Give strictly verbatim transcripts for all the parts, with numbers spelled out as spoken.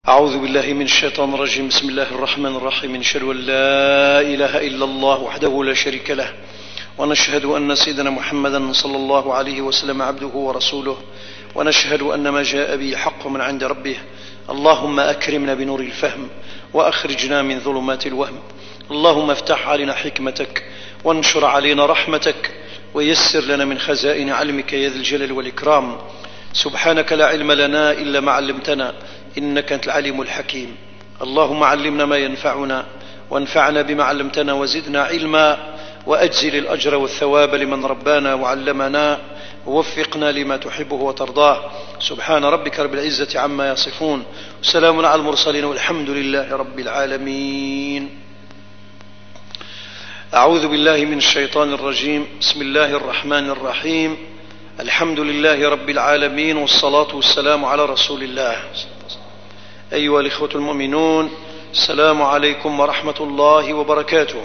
أعوذ بالله من الشيطان الرجيم. بسم الله الرحمن الرحيم. نشهد أن لا إله إلا الله وحده لا شريك له، ونشهد أن سيدنا محمدا صلى الله عليه وسلم عبده ورسوله، ونشهد أن ما جاء به حق من عند ربه. اللهم أكرمنا بنور الفهم وأخرجنا من ظلمات الوهم. اللهم افتح علينا حكمتك وانشر علينا رحمتك ويسر لنا من خزائن علمك يا ذا الجلال والإكرام. سبحانك لا علم لنا إلا ما علمتنا إنك أنت العليم الحكيم. اللهم علمنا ما ينفعنا وانفعنا بما علمتنا وزدنا علما، وأجزل الأجر والثواب لمن ربانا وعلمنا، ووفقنا لما تحبه وترضاه. سبحان ربك رب العزة عما يصفون، وسلام على المرسلين، والحمد لله رب العالمين. أعوذ بالله من الشيطان الرجيم. بسم الله الرحمن الرحيم. الحمد لله رب العالمين، والصلاة والسلام على رسول الله. أيها الإخوة المؤمنون، السلام عليكم ورحمة الله وبركاته.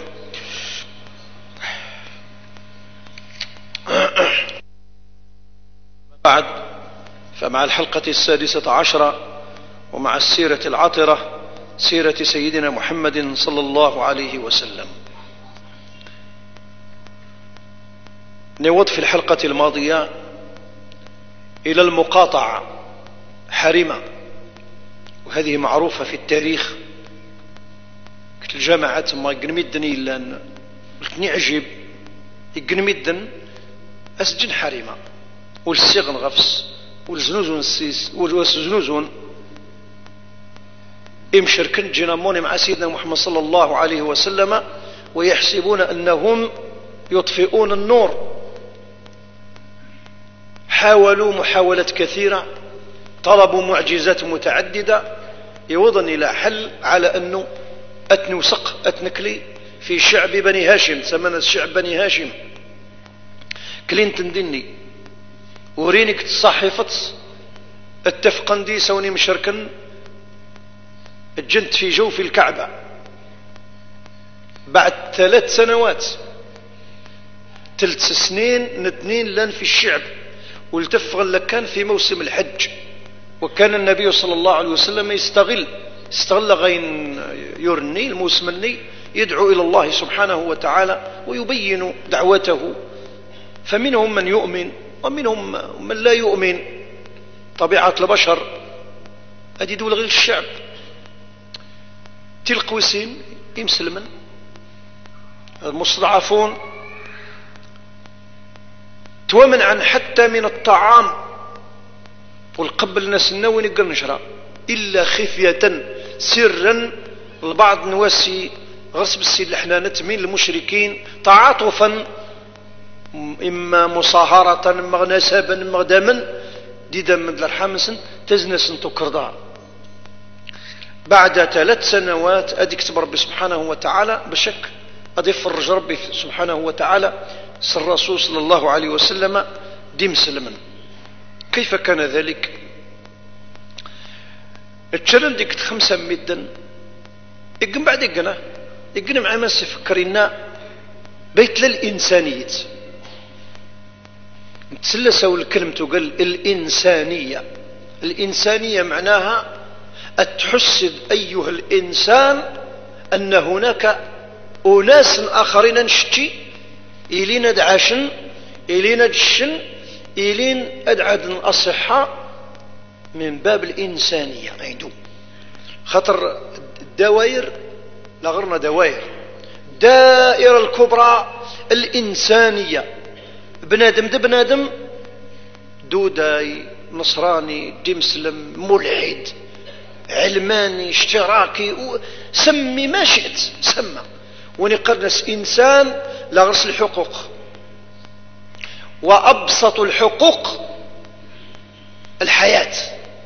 بعد، فمع الحلقة السادسة عشرة ومع السيرة العطرة، سيرة سيدنا محمد صلى الله عليه وسلم، نود في الحلقة الماضية إلى المقاطعة حرمة، وهذه معروفة في التاريخ. كت الجامعة ما يقنمدني إلا قلتني عجيب يقنمدن أسجن حرمة والسيغن غفس والزنوزون السيس والزنوزون إمشركن جنامون مع سيدنا محمد صلى الله عليه وسلم، ويحسبون أنهم يطفئون النور. حاولوا محاولات كثيرة، طلبوا معجزات متعددة، يوضن إلى حل على أنه أتنوسق أتنكلي في شعب بني هاشم، سمنا الشعب بني هاشم. كلينتن ديني ورينك تصحفت اتفقن دي سوني مشركن الجنت في جوف الكعبة بعد ثلاث سنوات، ثلاث سنين نتنين لان في الشعب، والتفغن لكان في موسم الحج. وكان النبي صلى الله عليه وسلم يستغل استغل غين يرني الموسم الني يدعو إلى الله سبحانه وتعالى ويبين دعوته، فمنهم من يؤمن ومنهم من لا يؤمن. طبيعة البشر أدي دول غير الشعب تلقوسين يمسلمن المستضعفون تومن عن حتى من الطعام والقبل ناس النوي نقدر نشرى إلا خفية سرا. البعض نواسي غصب السيد الحنانة من المشركين تعاطفا، إما مصاهرة إما نسبا إما دما ديدا من الحامس تزنس تكرضا. بعد ثلاث سنوات أدي كتب ربي سبحانه وتعالى بشك أدي فرج ربي سبحانه وتعالى سر الرسول صلى الله عليه وسلم دي مسلما. كيف كان ذلك؟ التشلن ديك خمسة مدن يقن بعد يقنا يقن مع ما سفكرنا بيت للإنسانية. تسلسوا الكلمة تقول الإنسانية. الإنسانية معناها أتحسد أيها الإنسان أن هناك أناس آخرين نشتي إلينا دعاشن إلينا دشن إلين أدعد الأصحاء من باب الإنسانية. عيدو خطر الدوائر لغرنا دوائر دائرة الكبرى الإنسانية، بنادم دي بنادم دوداي نصراني دي مسلم ملحد علماني اشتراكي سمي ما شئت سمى، ونقرنس إنسان لغرس الحقوق. وأبسط الحقوق الحياة.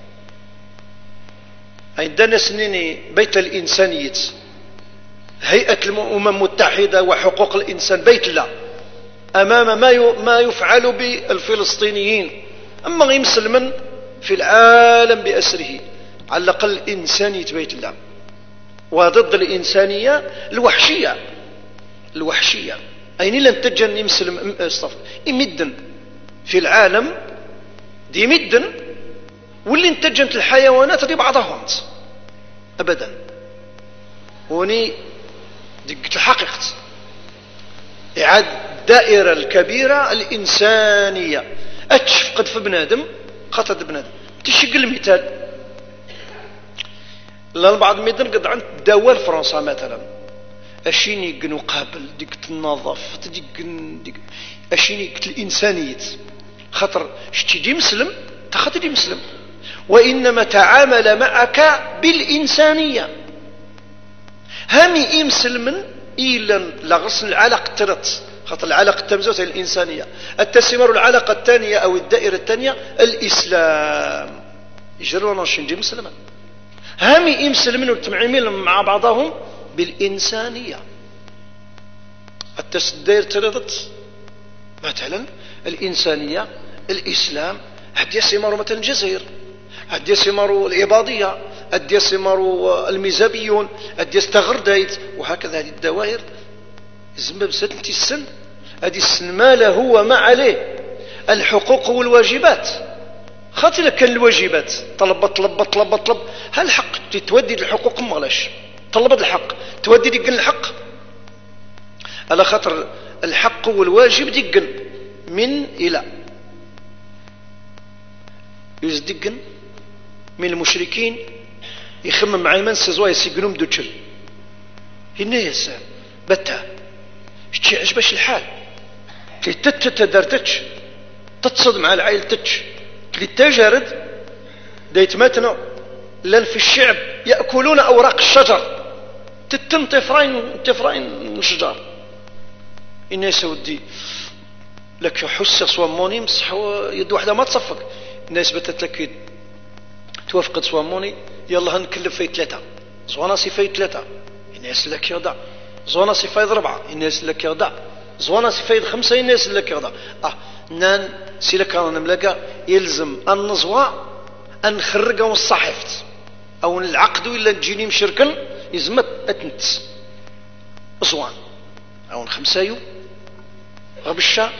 عندنا سنيني بيت الإنسانية، هيئة الأمم المتحدة وحقوق الإنسان بيت الله أمام ما ما يفعل بالفلسطينيين. أما غيمسلمن في العالم بأسره، على الأقل إنسانية بيت الله، وضد الإنسانية الوحشية. الوحشية أين لن تجن يمسلم استغفر يمدن في العالم دي مدن، واللي انتجنت الحيوانات دي بعضهم أبدا. وني دقت الحقيقة إعاد الدائرة الكبيرة الإنسانية أتشفقد في بنادم قتل بنادم. تشق المثال للبعض ميدان قد عند دول فرنسا مثلا أشيني يقنو قابل ديك النظافة ديك ديك أشيني قلت الإنسانية خاطر شتي دي مسلم تخاطر دي مسلم وإنما تعامل معك بالإنسانية. هامي إي مسلمن إلا لغسن العلاقة الترت خاطر العلاقة التمزوت الإنسانية. التسمر العلاقة الثانية أو الدائرة الثانية الإسلام يجرون شنجي مسلما. هامي إي مسلمين والتمعيمين مع بعضهم بالإنسانية. التسدير تردت مثلا الإنسانية الإسلام هاد يسمروا مثلا الجزائر هاد يسمروا العباضية هاد يسمروا الميزابيون هاد يستغرديت وهكذا. هذه الدوائر زعما بسات السن هذه السن ما له هو ما عليه الحقوق والواجبات. خاطر كان الواجبات طلب طلب طلب طلب هل الحق تودي الحقوق مالاش طلبت الحق تودي ديك الحق على خاطر الحق والواجب ديك من إلى يزدقن من المشركين يخمم مع من سزوا يسجنهم دوتشل هنا يسا بتا شتي عجبش الحال كي تتدرتش تتصد مع العائل تتش كي تجارد ديتماتنا لان في الشعب يأكلون أوراق الشجر تتم طفرين طفرين شجر الناس ودي لك حس صواموني مسح يد واحدة ما تصفق الناس بتتلك توافقت صواموني يلا هنكلف في ثلاثة زوانا سيفاي ثلاثة الناس لك يضع زوانا سيفاي أربعة الناس لك يضع زوانا سيفاي خمسة الناس لك يضع اه نان سيلك انا نملقى يلزم النزوة ان نخرجوا الصحيفة او العقد ولا تجيني مشركن يزمت اتنت زوان او خمسايو غبشة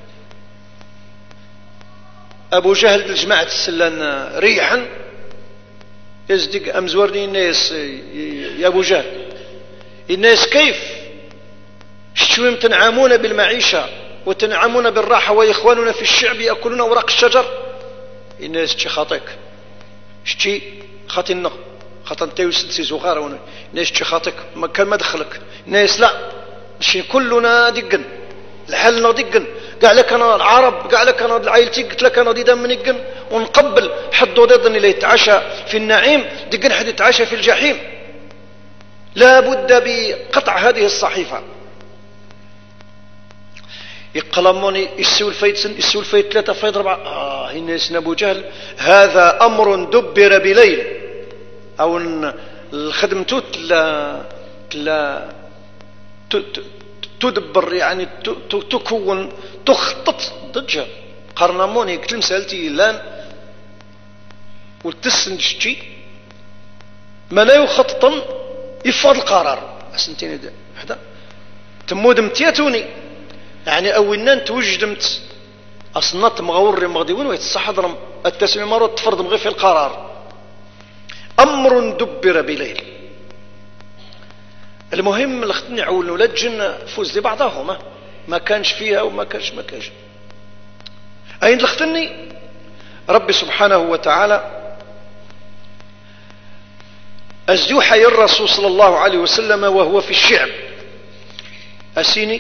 ابو جهل الجماعة السلان ريحا يزدق امزورني الناس يا ابو جهل الناس كيف شتوهم تنعمون بالمعيشة وتنعمون بالراحة وإخواننا في الشعب يأكلون أوراق الشجر الناس شتي خاطيك شتي خاطينا خاطر انت وسلسي صغار الناس شتي خاطيك ما كان ما دخلك الناس لا شي كلنا دقن الحلنا دقن قال لك انا العرب قال لك انا عائلتي قلت لك انا دي دم نقن ونقبل حد ضدني اللي يتعشى في النعيم دقن حد يتعشى في الجحيم. لا بد بقطع هذه الصحيفة. يقلموني يسوي الفايد سن يسوي الفايد ثلاثة فايد أربعة آه الناس أبو جهل هذا أمر دبر بليل أو الخدم توت لا لا تدبر يعني تكون تخطط ضجة قرنموني قلت مسألتي الآن والتسن شتي ما لا يخططن يفضل القرار أسنتين هذا تمود امتياتوني يعني أولنا توجدمت أصنات مغور مغديون ويتصحضرم التسمية مرات تفرض مغير في القرار أمر دبر بليل. المهم اللي خدني عول ولاد جن فوز لبعضهم ما كانش فيها وما كانش ما كانش أين اللي خدني ربي سبحانه وتعالى أزدوحي الرسول صلى الله عليه وسلم وهو في الشعب أسيني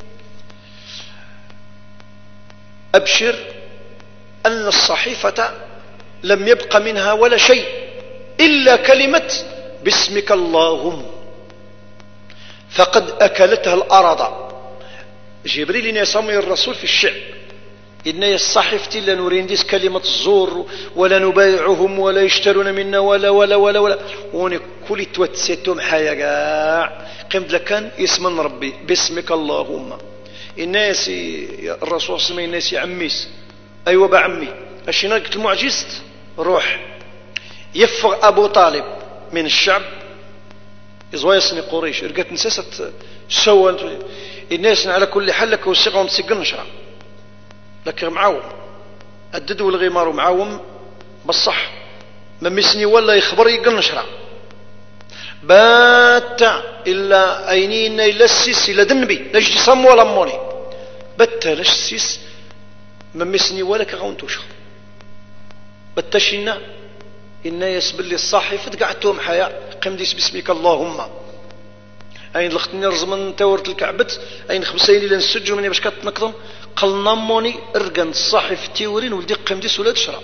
أبشر أن الصحيفة لم يبق منها ولا شيء إلا كلمة باسمك اللهم فقد أكلتها الأرض. جبريل يسمي الرسول في الشعب إن الصحيفة لا نرينديس كلمة الزور ولا نبايعهم ولا يشترون منا ولا ولا ولا ولا ونكل توتسيتهم حياة قمت لكان اسم ربي باسمك اللهم. الناس الرسول صلى الله عليه وسلم الناس عميس أيوة بعمي أشينا قلت المعجزة روح يفغ أبو طالب من الشعب يزويسني قريش رقت نسيست سوى الناس على كل حل لك وسيقهم تسيقن نشرع لك معاوم الددو الغمار معاوم بالصح ما مسني ولا يخبر يقن نشرع بات إلا أينين إلا السيس إلا دنبي نجي صم ولا موني بات لاش السيس ممسني ولا كغونتوش بتشينا إن يسبل لي الصحيفة قعدتهم حياة قم ديس باسمك اللهم أين لختني رزمن تورت الكعبت أين خمسين إلى نسجوا مني باش كتنقضم قلنا موني ارقن الصحيفة تيورين ولدي قم ديس ولا تشرى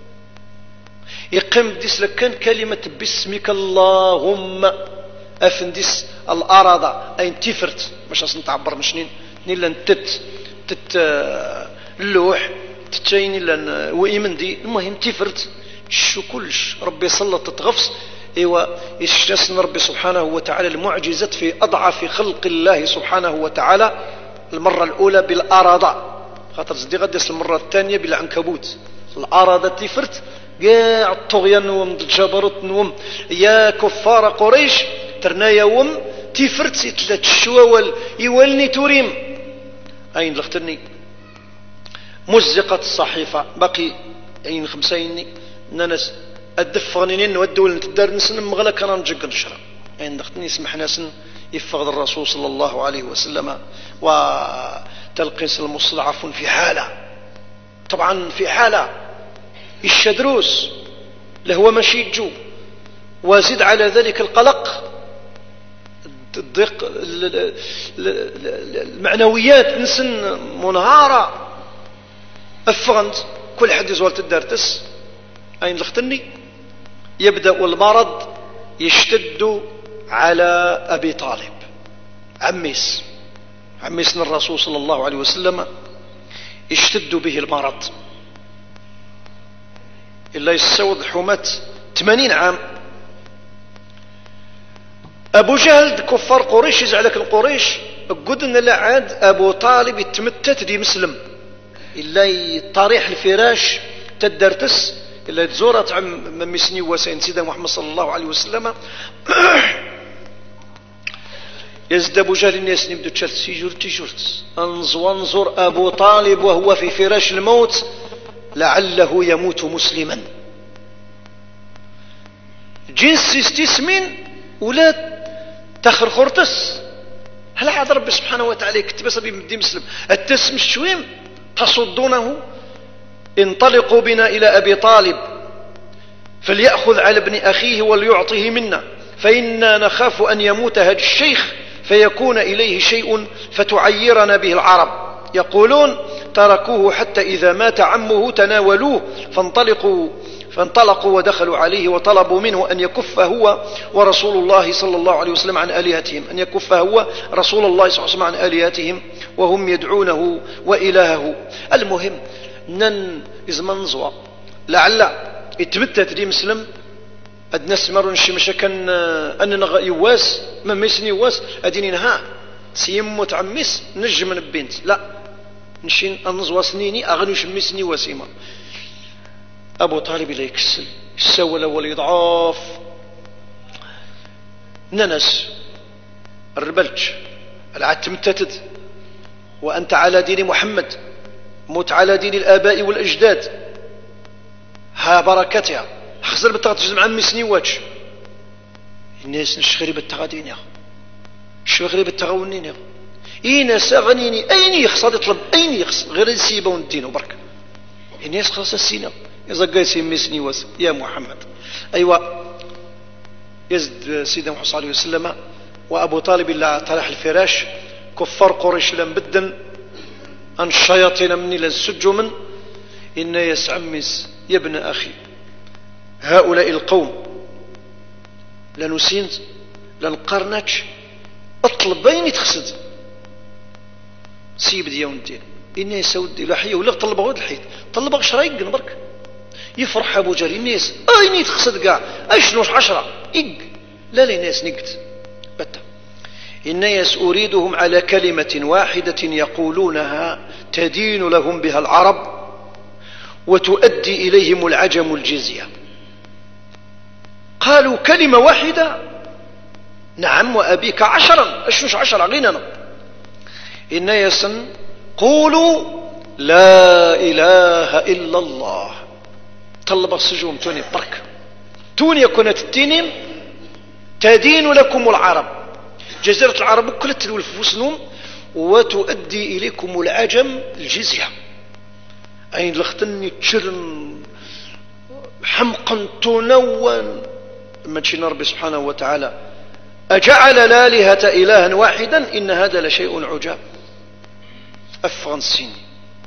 يقم ديس لكان كلمة باسمك اللهم أفنديس الأرض أين تفرت مش أصلا تعبر مشنين نيلا تت تت اللوح تتشين لان وإيمن دي المهم تفرت شو كلش ربي سلط تتغفص ايوا يشتسن ربي سبحانه وتعالى المعجزات في اضعف خلق الله سبحانه وتعالى المره الاولى بالارض خاطر زدي غدس المره الثانيه بالعنكبوت الارض تفرت كاع الطغيان نوم الجبروت نوم يا كفار قريش ترنا يوم تفرت ثلاث الشواول يولني توريم اين لختني مزقت الصحيفة باقي عين خمسين ناس الدفغنين ودول نتدار نسن مغلا كان نجق نشرا عين دختني سمح ناس يفغض الرسول صلى الله عليه وسلم وتلقيس المستضعف في حالة طبعا في حالة الشدروس لهو ماشي جو وزد على ذلك القلق الضيق المعنويات نسن منهارة أفغنت كل حد يزول تدارتس أين لختني يبدأ المرض يشتد على أبي طالب عميس عميسنا الرسول صلى الله عليه وسلم يشتد به المرض إلا يسود حماة ثمانين عام أبو جهل كفار قريش يزعلك القريش قدنا لا عاد أبو طالب يتمتت دي مسلم إلا يطريح الفراش تدرتس إلا تزورت عم ممسني وسين سيدنا محمد صلى الله عليه وسلم يزد أبو جهل الناس نبدو تشالت سيجور تيجورت انظر انظر أبو طالب وهو في فراش الموت لعله يموت مسلما جنس استسمين ولا تخرخرتس هل عاد ربي سبحانه وتعالى كتب بمدي مسلم التسم الشويم تصدونه انطلقوا بنا إلى أبي طالب فليأخذ على ابن أخيه وليعطيه منا فإنا نخاف أن يموت هذا الشيخ فيكون إليه شيء فتعيرنا به العرب يقولون تركوه حتى إذا مات عمه تناولوه فانطلقوا فانطلقوا ودخلوا عليه وطلبوا منه أن يكف هو ورسول الله صلى الله عليه وسلم عن آلهتهم أن يكف هو رسول الله صلى الله عليه وسلم عن آلهتهم وهم يدعونه وإلهه المهم نن إزمان زوا لعل يتبتت دي مسلم الناس مرون شي مشا كان أن يواس ما ميسني يواس أديني نها سيموت عميس نجم من البنت لا نشين النزوة سنيني أغني شميسني وسيمة أبو طالب لا يكسل السول أول يضعاف ننس الربلج العاد تمتتد وأنت على دين محمد موت على دين الآباء والأجداد ها بركتها خسر بالتغطي مع ميسني واتش الناس نشغري بالتغادين شغري بالتغونين إينا ساغنيني أين يخصد يطلب أين يخص غير يسيبه الدين وبرك الناس خلاص السينة يزقى يسميسني وس يا محمد أيوة يزد سيدنا محمد صلى الله عليه وسلم وأبو طالب اللي طرح الفراش كفار قريش لم بدن أن الشياطين مني لنسجوا من إن يسعمس يا ابن أخي هؤلاء القوم لنسينت لنقرناتش اطلب بين يتخسد سيب ديون الدين إنه يسود إلى حي ولا طلبه غير الحيط طلبه شرايق برك يفرح أبو جهل الناس أين يتخسد كاع أيش نوش عشرة إق لا لا ناس نقت بتا الناس أريدهم على كلمة واحدة يقولونها تدين لهم بها العرب وتؤدي إليهم العجم الجزية قالوا كلمة واحدة نعم وأبيك عشرا أشنوش عشرة غيننا الناس قولوا لا إله إلا الله طلب السجون توني برك توني كنت التينيم تدين لكم العرب، جزيرة العرب كلها تدول في وسنهم، وتؤدي إليكم العجم الجزية. أين لختني تشرن حمقا تنون لما تشينا ربي سبحانه وتعالى أجعل الآلهة إلها واحدا إن هذا لشيء عجاب. أفغانسين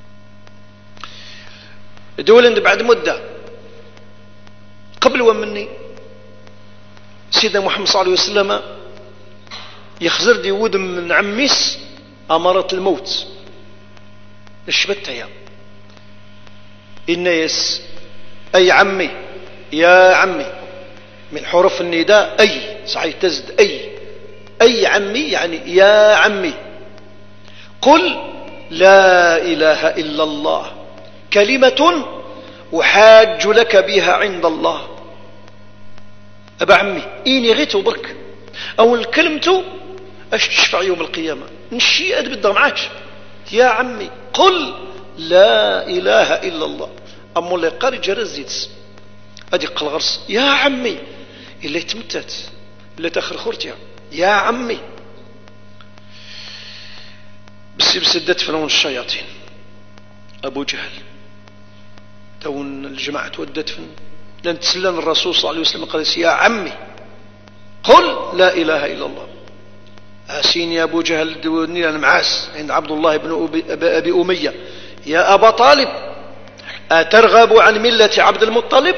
دولا بعد مدة قبل ومني سيدنا محمد صلى الله عليه وسلم يخزر دي ود من عميس أمارة الموت الشبتها إن يس أي عمي يا عمي من حروف النداء أي صحيح تزد أي أي عمي يعني يا عمي قل لا إله إلا الله كلمة أحاج لك بها عند الله. أبا عمي إني غيت وبرك أو الكلمة أش تشفع يوم القيامة نشي أدب الضمعات يا عمي قل لا إله إلا الله. أما اللي قاري جرزيت أدي قل غرس يا عمي اللي تمتت اللي تأخر خورتها يا عمي بس بسدت فنون الشياطين أبو جهل تون الجماعة تودت فن لن تسلم الرسول صلى الله عليه وسلم قال يا عمي قل لا إله إلا الله. آسين يا أبو جهل دوني أنا معاس عند عبد الله بن أبي أمية يا أبا طالب أترغب عن ملة عبد المطلب؟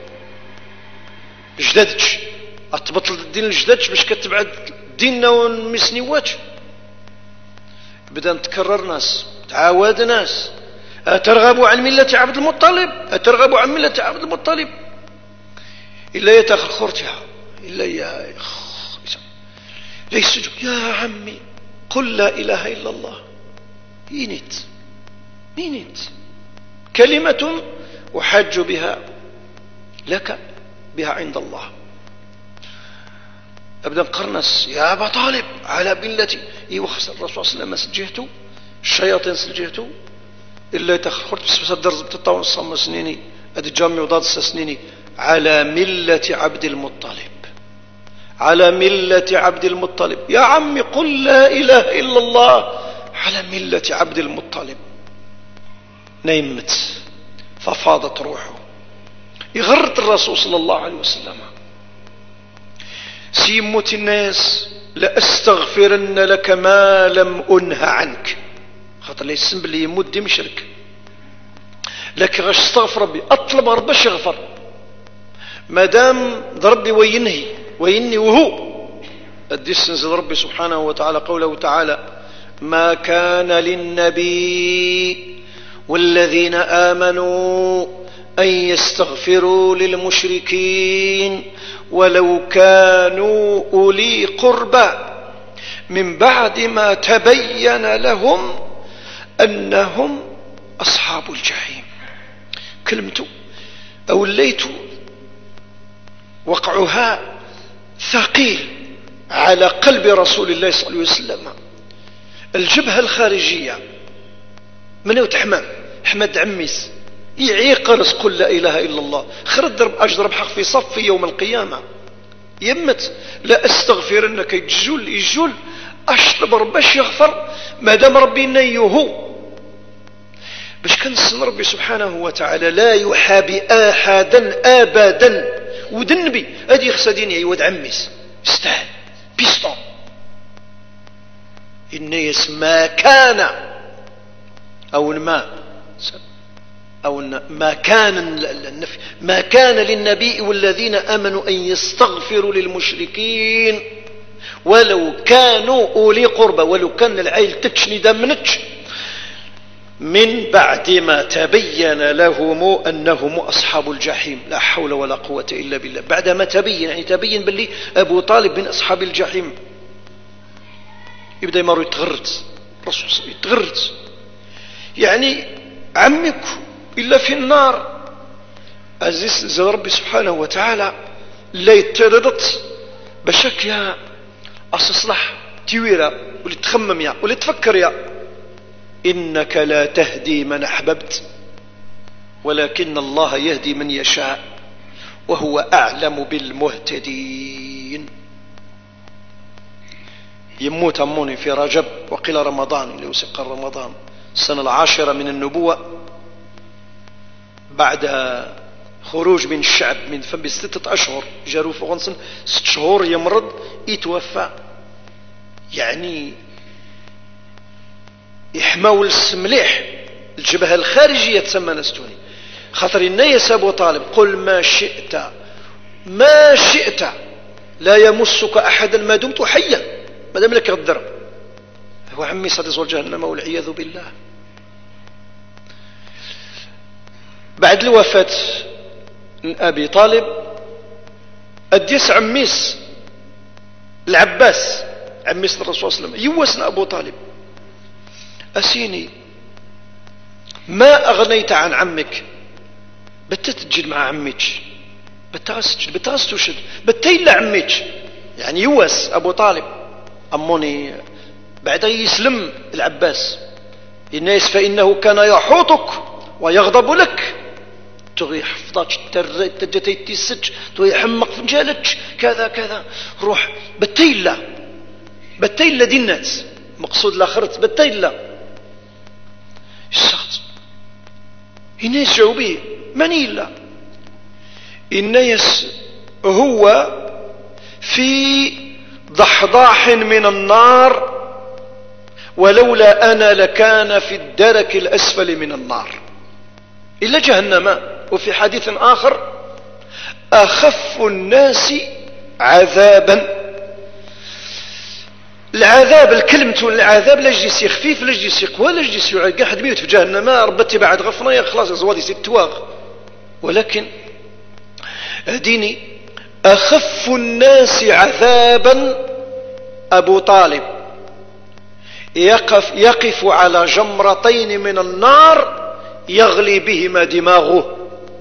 جددش أتبطل الدين الجددش باش كتبعد ديننا ونمسنيواتش. بدأ نتكرر ناس تعاود ناس أترغب عن ملة عبد المطلب أترغب عن ملة عبد المطلب إلا يتأخر خورتها إلا يا ليس يا عمي قل لا إله إلا الله ينيت ينيت كلمة أحج بها لك بها عند الله. أبدأ قرنس يا أبا طالب على ملتي يوخس الرسول صلى الله عليه وسلم سجهته الشياطين سجهته إلا يتخرت بس بس الدرز بتطاون الصم سنيني أدي جامي وضاد سنيني على ملة عبد المطلب على ملة عبد المطلب. يا عمي قل لا إله إلا الله على ملة عبد المطلب. نيمت ففاضت روحه يغرد الرسول صلى الله عليه وسلم سيموت الناس لأستغفرن لك ما لم أنه عنك خاطر لي السنب اللي يموت دي مشرك لكن غاش استغفر ربي أطلب ربي باش يغفر مادام ربي وينهي ويني وهو أدي استنزل ربي سبحانه وتعالى قوله تعالى ما كان للنبي والذين آمنوا أن يستغفروا للمشركين ولو كانوا أولي قربى من بعد ما تبين لهم أنهم أصحاب الجحيم. كلمته أوليت وقعها ثقيل على قلب رسول الله صلى الله عليه وسلم. الجبهة الخارجية من يتحمام حمد عميس يعيق رزق قل لا إله إلا الله خرج ضرب أجرب حق في صف في يوم القيامة يمت لا أستغفر أنك يجول يجول أشطب رباش يغفر ما دام ربي نيهو باش كنسن ربي سبحانه وتعالى لا يحابي أحدا أبدا. ودنبي هذه يخسدين يود عميس استاهل بيستون إن ما كان أو الماء أو ما كان ما كان للنبي والذين آمنوا أن يستغفروا للمشركين ولو كانوا أولي قربى ولو كان العيل تتشني دمنتش من بعد ما تبين لهم أنهم أصحاب الجحيم. لا حول ولا قوة إلا بالله. بعدما تبين يعني تبين باللي أبو طالب من أصحاب الجحيم يبدأ يمر يتغرت الرسول يتغرت يعني عمك إلا في النار. عزيز زل ربي سبحانه وتعالى لا يتردت بشك يا أصصلح تيويرا واللي تخمم يا واللي تفكر يا إنك لا تهدي من أحببت ولكن الله يهدي من يشاء وهو أعلم بالمهتدين. يموت أموني في رجب وقيل رمضان اللي وسق رمضان السنة العاشرة من النبوة بعد خروج من الشعب من فم بستة أشهر جاروا في غنصن ست شهور يمرض يتوفى يعني يحماول مليح الجبهة الخارجية تسمى نستوني خاطر الناس أبو طالب قل ما شئت ما شئت لا يمسك أحدا ما دمت حيا ما دام لك غدر هو عمي ستزول جهنم والعياذ بالله. بعد الوفاة أبي طالب أديس عميس العباس عميس الرسول صلى الله عليه وسلم يوسنا أبو طالب أسيني ما أغنيت عن عمك بتتجد مع عمك بتغسجد بتغسجد بتيل عمك يعني يوس أبو طالب أموني بعد يسلم العباس الناس فإنه كان يحوطك ويغضب لك تغي حفظات تجتي تسج تغي حمق فنجالك كذا كذا روح بتيلا بتيلا دي الناس مقصود لاخرت بتيلا الشخص الناس شعوبي من إلا الناس هو في ضحضاح من النار ولولا أنا لكان في الدرك الأسفل من النار إلا جهنم. وفي حديث آخر أخف الناس عذابا العذاب الكلمة العذاب لجيسي خفيف لجيسي قوى لجيسي يعقى حد ميت في جهنم ربتي بعد غفنا يا خلاص زوادي ست تواغ ولكن ديني أخف الناس عذابا أبو طالب يقف, يقف على جمرتين من النار يغلي بهما دماغه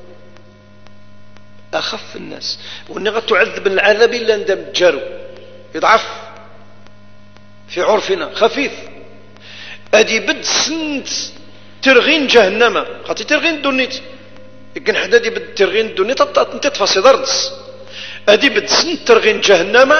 أخف الناس وإنها تعذب العذاب إلا ندم جارو يضعف في عرفنا خفيف أدي بد سنت ترغين جهنم خاطي ترغين دونيت يمكن حدادي بد ترغين دونيت تتفاسي دردس أدي بد سنت ترغين جهنم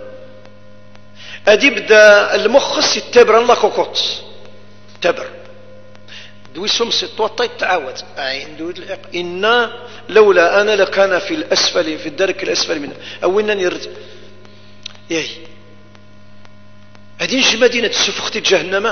أدي بدا المخص يتبر الله كوكوت تبر دوي سمس توطي تعاود إن لولا أنا لكان في الأسفل في الدرك الأسفل منه أو إنني رد ياي هذه مدينة سفختي جهنم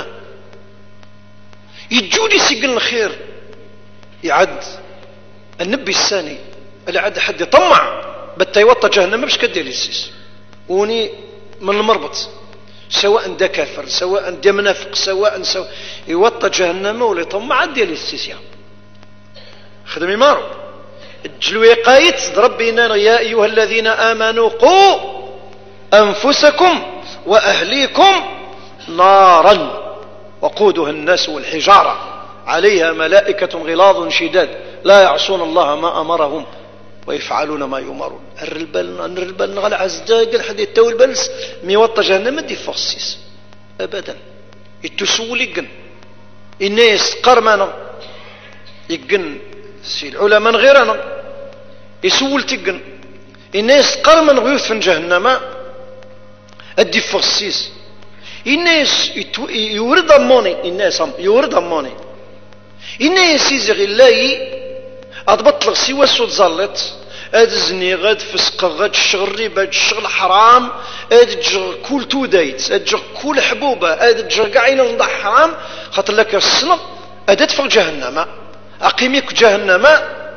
يجودي سيقل الخير يعد النبي الثاني اللي عاد حد يطمع بتا يوطى جهنم باش كدير السيس وني من المربط سواء دا كافر سواء دا منافق سواء سواء يوطى جهنم ولا يطمع ديال السيس خدمي مارو الجلوي قايت ربنا يا أيها الذين آمنوا قوا أنفسكم وأهليكم نارا وقودها الناس والحجارة عليها ملائكة غلاظ شداد لا يعصون الله ما أمرهم ويفعلون ما يؤمرون الرلبال الرلبال نغل عزداق الحديث تو البلس ميوطى جهنم دي فخصيص أبدا يتسول يقن الناس قرمنا يقن سي العلماء غيرنا يسول تقن الناس قرمنا غيوث في جهنم أدي فخصيص الناس يورد أموني الناس يورد أموني الناس يزغي الله أضبط لغ سوى سود زلط أد زني غاد فسق غاد الشغل ريبا أد الشغل حرام أد جغ كل تودايت أد جغ كل حبوبة أد جغ قاعين نضع حرام خاطر لك الصنف أد ادفق جهنم أقيم يك جهنم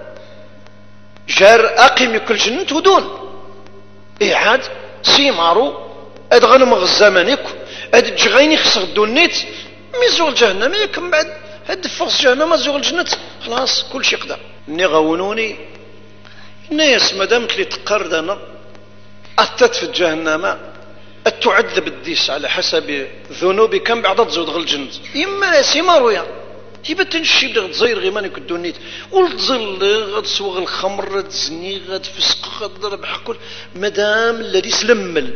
جار أقيم يك الجنة ودون إعاد سيمارو أد غنم الزمانك أد جغيني خسر دونيت ميزول جهنم يكم بعد هاد فرص جهنم زول الجنة خلاص كل شيء قدر ني غونوني الناس مادامت لي تقرد انا اثت في جهنم اتعذب الديس على حسب ذنوبي كم بعد تزود غل الجنة اما سيمارويا يبا تنشي غد زير غي ماني كدونيت ولتزل غد سوغ الخمر غد زني غد فسق غد ضرب حقول مادام الذي سلمل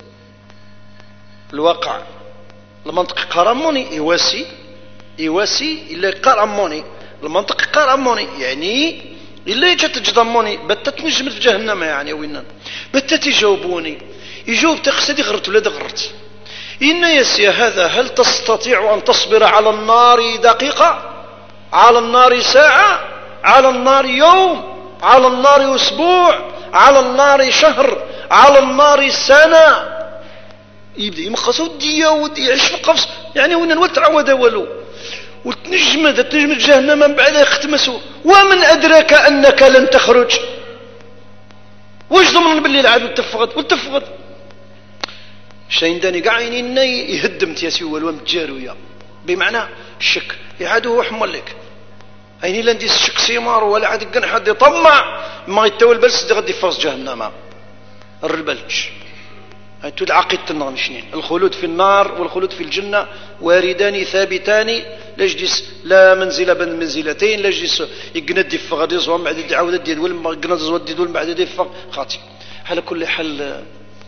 الواقع المنطق قرموني يواسي يواسي إلا قرموني المنطق قرموني يعني إلا يجت تجضموني بتت نجمت في جهنم يعني وين بتت يجاوبوني يجاوب تقصدي غرت ولا دغرت إن يسيا هذا هل تستطيع أن تصبر على النار دقيقة، على النار ساعة، على النار يوم، على النار أسبوع، على النار شهر، على النار سنة؟ يبدا يمخص ودي ودي يعيش في القفص، يعني وين الوقت تعود ولو وتنجمد تنجمد جهنم من بعد يختمسوا. ومن أدرك أنك لن تخرج؟ واش ضمن باللي العاد وتفقد وتفقد شين داني قاع يني يهدم تياسي والوام تجارويا، بمعنى الشك يعادو حمل لك ايني لا ندير الشك سيمار ولا عاد كان حد يطمع ما يتوال بلس غادي فاز جهنم الربلج. انتو العقيدة النغنشنين الخلود في النار والخلود في الجنة واردان ثابتان، لا جديس لا منزلة بين المنزلتين، لا جديس يقند يفق غادي يزوم بعد يعاود يدير ولا قند يزود يدور بعد يفق خاطي. على كل حال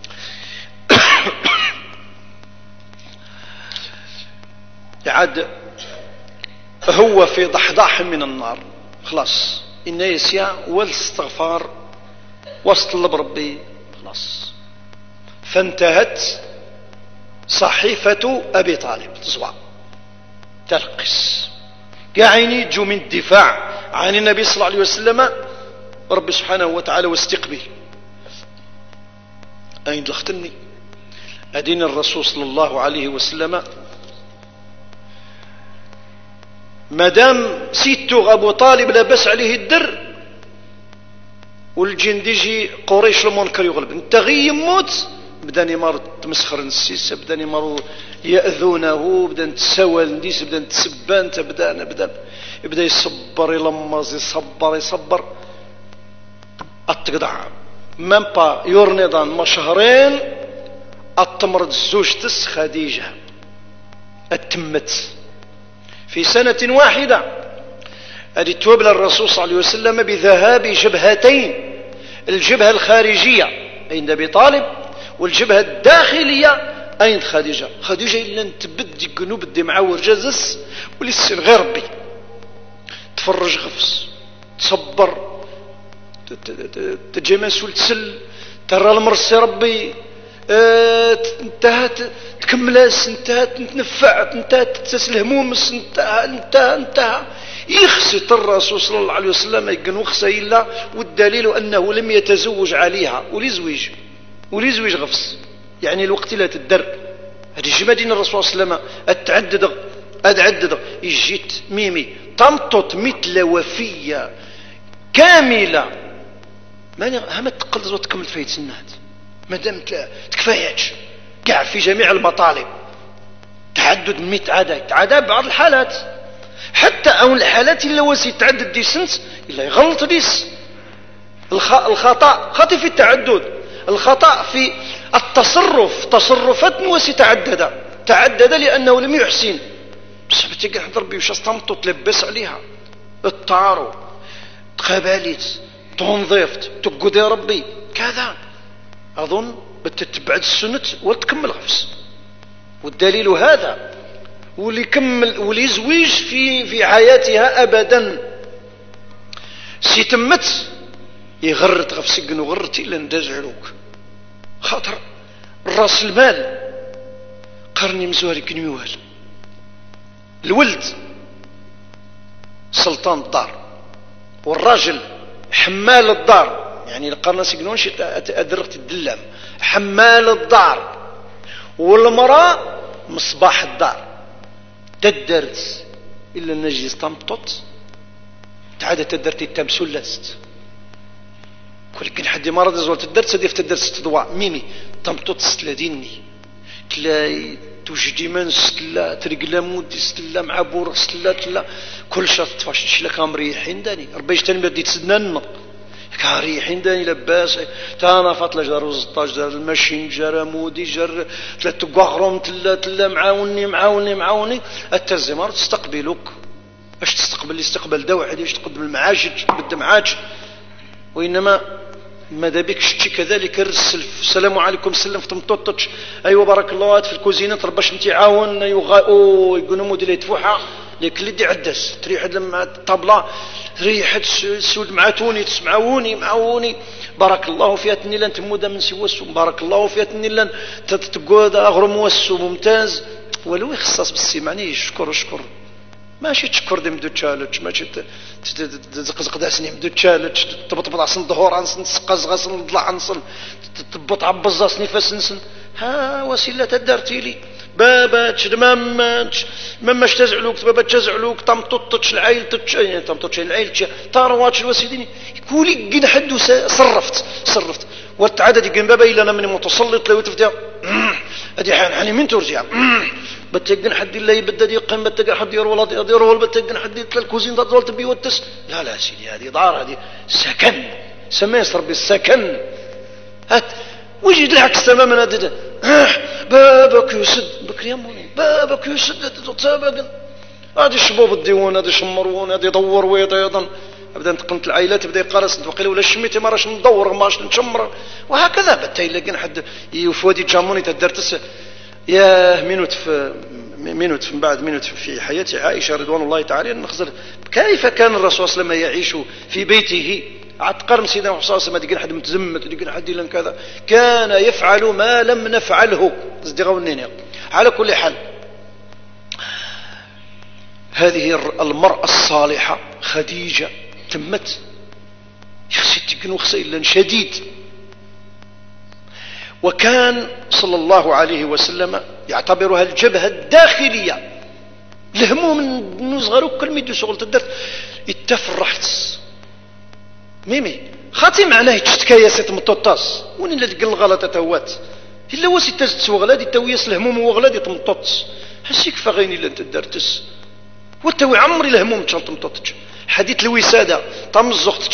يعاد هو في ضحضاح من النار خلاص، إن يسيا والاستغفار واستطلب ربي خلاص. فانتهت صحيفة أبي طالب تصبع ترقص قاعين يجوا من الدفاع عن النبي صلى الله عليه وسلم ربي سبحانه وتعالى واستقبل. أين دلختني أدين الرسول صلى الله عليه وسلم مادام سيتو أبو طالب لابس عليه الدر والجن ديجي قريش المنكر يغلب انت غي يموت بداني مار تمسخر السيسه، بداني مار ياذونه، بدا نتساوى نديس، بدا نتسبان، تبدا بدا يبدا يصبر يلمز يصبر يصبر اتقطع مام با يورنيضان ما شهرين التمرد زوجتس خديجه اتمت في سنه واحده. هذه توبل الرسول صلى الله عليه وسلم بذهاب جبهتين، الجبهه الخارجيه عند ابي طالب والجبهة الداخلية أين خديجة. خديجة إلا نتبدي قنوب بدي معور جزس ولسن غير ربي تفرج غفص تصبر تجمس وتسل ترى المرسي ربي اه انتهت تكملاس انتهت تنفعت انتهت تسل همومس انتهى انتهى انتهى يخسط الرسول صلى الله عليه وسلم يقن وخسى إلا والدليل أنه لم يتزوج عليها ولزوج وليزويج غفص، يعني الوقت لا تدر هذه جمادين الرسول صلى الله عليه وسلم اتعدد اتعدد يجيت ميمي تمطط مثل وفيه كامله ما هم تقلز وتكمل فايت سنات ما دام تكفاياتش كاع في جميع المطالب تعدد مئة عدد عدد بعض الحالات حتى او الحالات الا وسي تعدد دي سنت الا يغلط ديس الخطا خطي في التعدد، الخطأ في التصرف تصرفات وسي تعدد تعدد لأنه لم يحسن بس بتيجي حضر بي وش استمطو تلبس عليها الطارو تخباليت تنظيفت تقود يا ربي كذا أظن بتتبعد السنة وتكمل غفص. والدليل هذا واللي كمل واللي يزويج في في حياتها أبدا سيتمت يغرت غفسقن وغرتي إلا ندازعلوك خاطر راس المال قرني مزواري كنيوال الولد سلطان الدار والراجل حمال الدار، يعني القرن سيقنونش أدرغت الدلام حمال الدار، والمرأة مصباح الدار تدرت إلا النجي استمطت تعاد تدرت التمسول لست ولكن حد ما رضي زولت الدرس هذه في الدرس تضوع ميمي تمطط ستلاديني تلاقي توجدي من ستلا ترقلا مودي ستلا مع بور ستلا تلا كل شرط تفاش لك مريحين داني ربي يجتني بدي تسنن كاريحين داني لباس تانا فاطله جار زطاج جار الماشين جار مودي جار ثلاث قغرم تلا تلا معاوني معاوني معاوني التزمار تستقبلوك اش تستقبل اللي استقبل دا واحد اش تقدم المعاش تقدم معاش، وإنما ماذا بك شتي كذلك الرسل السلام عليكم سلم في تمططش ايوا بارك الله في الكوزينه ترباش انت عاون يغا او يقولوا موديل يدفوحها لكن اللي دي عدس تريح لما الطبلة ريحة السود مع توني تسمع ووني مع ووني بارك الله فيها تنيلان تمودا من سوى السوم بارك الله فيها تنيلان تتقود أغرم والسوم ممتاز ولو يخصص بالسيماني يشكر شكر ماشي تشكر دي مدو تشالج ماشي تزقزق داسني مدو تشالج تبطبط عصن ظهور عنصن تسقز غصن ضلع عنصن تبط عبز عصني فسنسن ها وسيلة تدارتي لي بابا تشدمام مما تزعلوك بابا تزعلوك طمططش العيل تتش طمططش العيل طارواتش الوسيدين كولي جن حد صرفت صرفت والتعدد يقن بابا إلا أنا من متسلط لو تفتح أدي حان حاني من ترجع بتجن حد الله يبدأ يقيم بتجن حد يروى يروى بتجن حد الكوزين تطول تبي وتس لا لا سيدي هذه دار هذه سكن سميس ربي السكن هات وجد العكس تماما هذا بابك يسد بكري يموني بابك يسد تتابع هذه شباب الديوان هذه شمرون هذه يدور ويضيضا ابدا انتقلت العائلات بدا يقارس وقيل ولا شميتي ما راش ندور ماش نشمر وهكذا بتاي لقينا حد يفودي جاموني تدرتس يا مينوت في مينوت من بعد مينوت في حياة عائشة رضوان الله تعالى نخزر كيف كان الرسول صلى الله عليه وسلم يعيش في بيته عتقرم سيدنا محمد صلى الله عليه وسلم يقول حد متزمت يقول حد لن كذا كان يفعل ما لم نفعله تصدقوني على كل حال هذه المرأة الصالحة خديجة تمت يخسي تقن وخسي إلا شديد وكان صلى الله عليه وسلم يعتبرها الجبهة الداخلية الهموم من صغروا كل ميدو شغل تدرت اتفرحت ميمي خاطي معناه تشتكاياسات مطوطاس وين اللي تقل الغلطة توات إلا وسي تزت وغلادي تويس الهموم وغلادي تمطوطس هسيك فغيني اللي انت درتس وتوي عمري الهموم تشان تمطوطش حديث الوسادة طم الزخت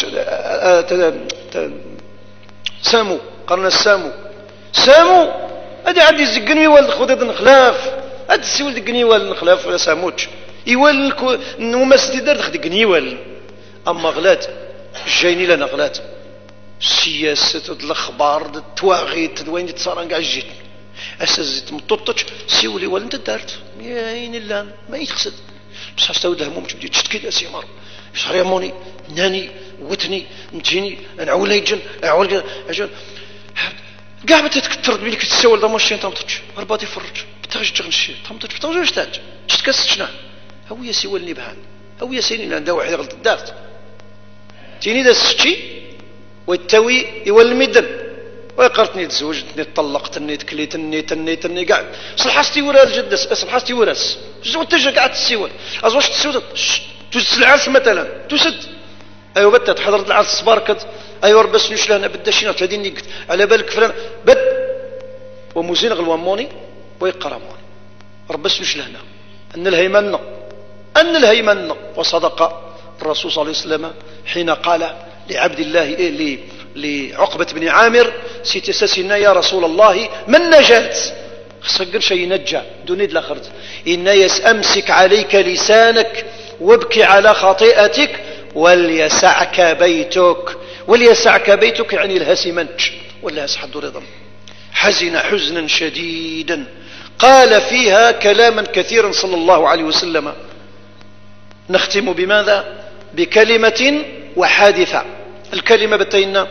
سامو قرن السامو سامو هذا عندي زقني والد خذ نخلاف هذا السي دقني والد نخلاف ولا ساموتش يوال نومس دار خدقني والد اما غلات جايني لنا غلات السياسة الاخبار التواغيت وين تصار كاع جيت اساس مططش سيولي ولا انت دارت يا عين الله ما يخسد بصح استود هموم تبدي تشتكي اسي مر شهر يموني ناني وتني نجيني نعول يجن نعول اجل كاع بتتكثر بلي كتسول دا ماشي تمطش رباطي فرج بتاج تغنشي تمطش بتاج واش تاج تشتكسشنا هو يا سيولني بهان هو يا سيني عندها واحد غلط دارت تيني دا السشي ويتوي يولي المدن ويقرتني تزوجتني طلقتني تكليتني تني تني قاعد صلحستي ورا الجد صلحستي وراس شنو تجا قاعد تسيول ازواج تسود تسد العرس مثلا تسد ايوا بت حضرت العرس باركت ايوا ربس نش لنا بدا شي ثلاثين نقت على بالك فلان بد ومزين غلواموني ويقرموني ربس نش لنا ان الهيمنه ان الهيمنه وصدق الرسول صلى الله عليه وسلم حين قال لعبد الله إيه لعقبة بن عامر سيتسسنا يا رسول الله من نجات خسقر شيء نجا دونيد لاخرت إن يسأمسك عليك لسانك وابكي على خطيئتك وليسعك بيتك وليسعك بيتك يعني الهسمنج ولا يسحد رضا حزن حزنا شديدا قال فيها كلاما كثيرا صلى الله عليه وسلم نختم بماذا بكلمة وحادثة الكلمة بتينا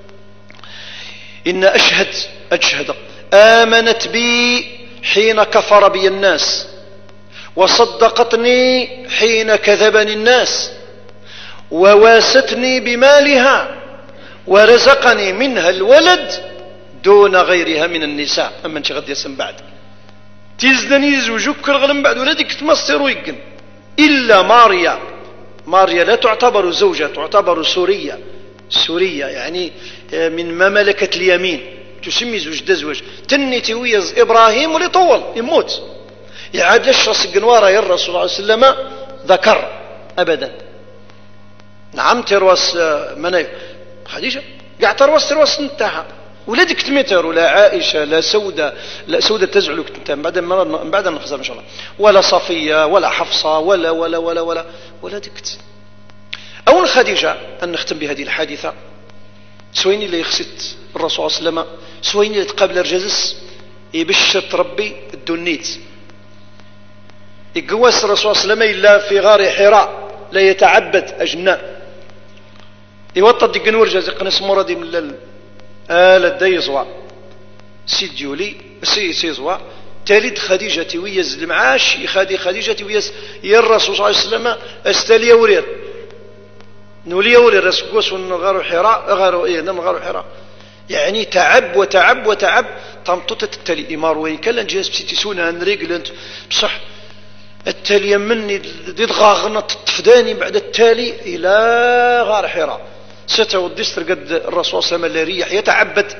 إن أشهد أشهد آمنت بي حين كفر بي الناس وصدقتني حين كذبني الناس وواستني بمالها ورزقني منها الولد دون غيرها من النساء أما انت غد يسم بعد تيزدني زوجك رغلم بعد ولدك تمصر ويقن إلا ماريا ماريا لا تعتبر زوجة تعتبر سورية سورية يعني من مملكة اليمين تسمي زوج دزوج تني تويز إبراهيم ولطول يموت يعاد للشخص قنوارة يا الرسول صلى الله عليه وسلم ذكر أبدا نعم تروس منايف خديجة قاعد تروس تروس انتهى ولدك تمتر ولا عائشة لا سودة لا سودة تزعلك انت بعد ما بعد نخزر ان شاء الله ولا صفية ولا حفصة ولا ولا ولا ولا ولا دكت أول خديجة أن نختم بهذه الحادثة سويني اللي يخسد الرسول صلى الله عليه وسلم سويني اللي تقابل الرجزس يبشر ربي الدنيت يقواس الرسول صلى الله عليه وسلم إلا في غار حراء لا يتعبد أجناء يوطد ديك نورجا زي قناس مرادي من ال آل الدي زوا سيد يولي سي سي زوا تالد خديجة ويز المعاش يخادي خديجة ويز يا الرسول صلى الله عليه وسلم استالي ورير نولي ورير رسكوس ونغارو حراء غارو ايه نم غارو حراء يعني تعب وتعب وتعب تمططت التالي إمار وين كان جالس بسيتسونا نريقل بصح التالي مني دغاغنا تطفداني بعد التالي إلى غار حراء ستة والدستر قد الرسول صلى الله عليه وسلم ريح يتعبد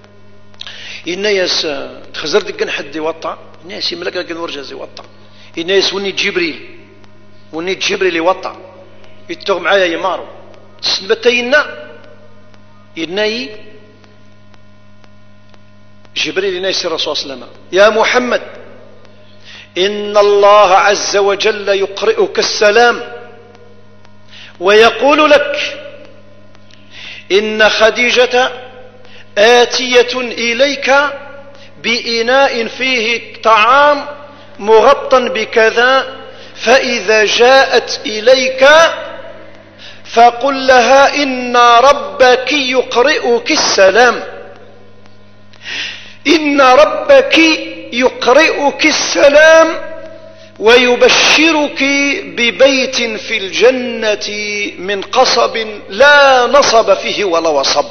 الناس تخزر دقن حد يوطع الناس يملك لقن ورجز يوطع الناس وني جبريل وني جبريل يوطع يتوغ معايا يمارو تسنبتينا الناي جبريل الناس الرسول صلى الله عليه وسلم يا محمد إن الله عز وجل يقرئك السلام ويقول لك إن خديجة آتية إليك بإناء فيه طعام مغطى بكذا فإذا جاءت إليك فقل لها إن ربك يقرئك السلام إن ربك يقرئك السلام ويبشرك ببيت في الجنة من قصب لا نصب فيه ولا وصب.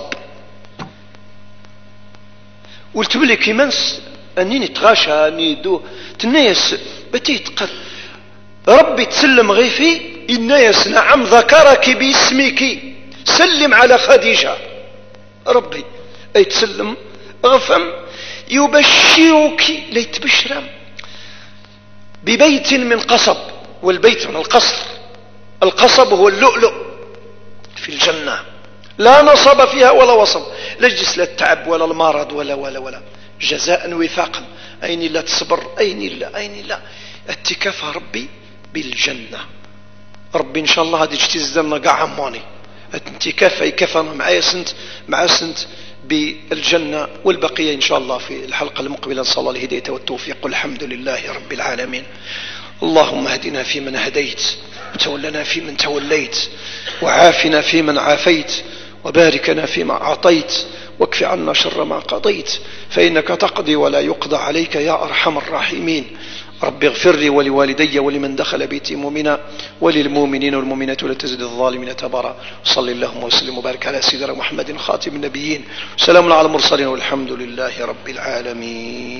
قلت لك منس أنني تغاشى أني دو تنايس بتي تقل ربي تسلم غيفي الناس نعم ذكرك باسمك سلم على خديجة ربي أي تسلم غفم يبشرك ليتبشر ببيت من قصب والبيت من القصر القصب هو اللؤلؤ في الجنة لا نصب فيها ولا وصب لا جس لا التعب ولا المرض ولا ولا ولا جزاء وفاقا أين لا تصبر أين لا أين لا اتكاف ربي بالجنة ربي إن شاء الله هذه اجتزدنا قاع عماني اتكاف يكفنا معايا سنت مع سنت بالجنة والبقية إن شاء الله في الحلقة المقبلة نسأل الله الهداية والتوفيق والحمد لله رب العالمين. اللهم اهدنا فيمن هديت وتولنا فيمن توليت وعافنا فيمن عافيت وباركنا فيما أعطيت واكف عنا شر ما قضيت فإنك تقضي ولا يقضى عليك يا أرحم الراحمين. رب اغفر لي ولوالدي ولمن دخل بيتي مؤمنا وللمؤمنين والمؤمنات ولا تزد الظالمين تبارا. صل اللهم وسلم وبارك على سيدنا محمد خاتم النبيين. سلام على المرسلين والحمد لله رب العالمين.